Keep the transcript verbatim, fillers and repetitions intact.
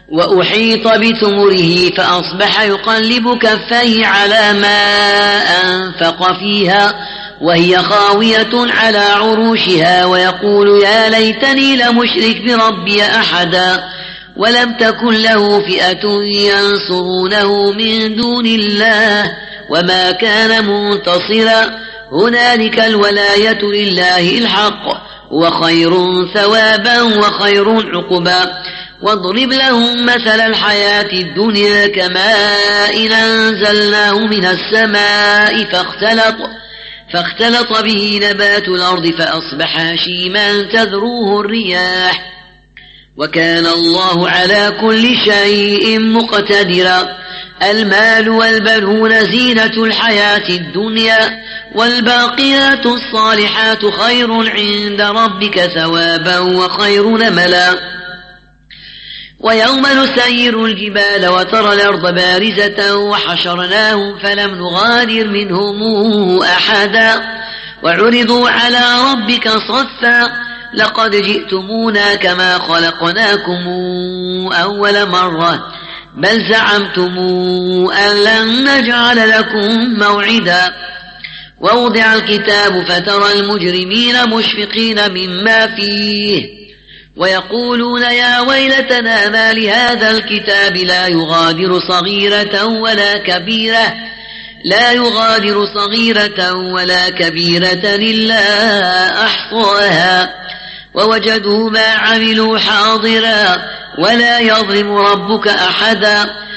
وأحيط بثمره فأصبح يقلب كفيه على ما أنفق فيها وهي خاوية على عروشها ويقول يا ليتني لمشرك بربي أحدا ولم تكن له فئة ينصرونه من دون الله وما كان منتصرا هنالك الولاية لله الحق وخير ثوابا وخير عقبا واضرب لهم مثل الحياة الدنيا كماء أنزلناه من السماء فاختلط فاختلط به نبات الأرض فأصبح هشيما تذروه الرياح وكان الله على كل شيء مقتدرا المال والبنون زينة الحياة الدنيا والباقيات الصالحات خير عند ربك ثوابا وخير نملا ويوم نسير الجبال وترى الأرض بارزة وحشرناهم فلم نغادر منهم أحدا وعرضوا على ربك صفا لقد جئتمونا كما خلقناكم أول مرة بل زعمتم أن لن نجعل لكم موعدا ووضع الكتاب فترى المجرمين مشفقين مما فيه ويقولون يا ويلتنا ما لهذا الكتاب لا يغادر صغيرة ولا كبيرة لا يغادر صغيرة ولا كبيرة إلا أحصاها ووجدوا ما عملوا حاضرا ولا يظلم ربك أحدا